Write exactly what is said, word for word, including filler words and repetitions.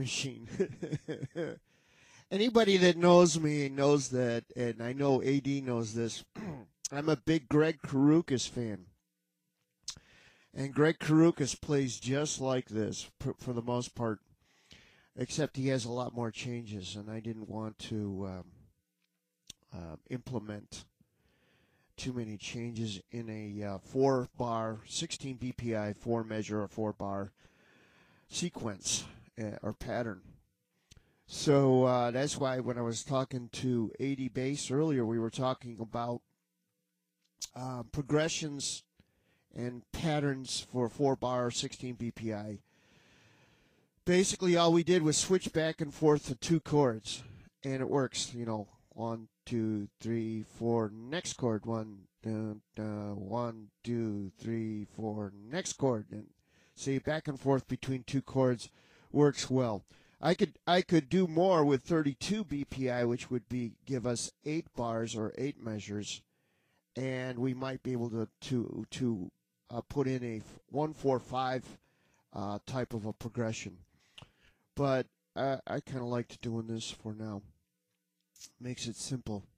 machine. Anybody that knows me knows that, and I know A D knows this. I'm a big Greg Karukas fan. And Greg Karukas plays just like this for the most part, except he has a lot more changes, and I didn't want to um, uh, implement too many changes in a uh, four bar, sixteen B P I, four measure or four bar sequence uh, or pattern. So uh, that's why when I was talking to A D Bass earlier, we were talking about uh, progressions and patterns for four bar, sixteen B P I. Basically, all we did was switch back and forth to two chords, and it works. You know, one, two, three, four, next chord, one, uh, uh, one, two, three, four, next chord, and see back and forth between two chords works well. I could I could do more with thirty-two B P I, which would be give us eight bars or eight measures, and we might be able to to to uh, put in a one four five uh, type of a progression. But I, I kind of liked doing this for now. Makes it simple.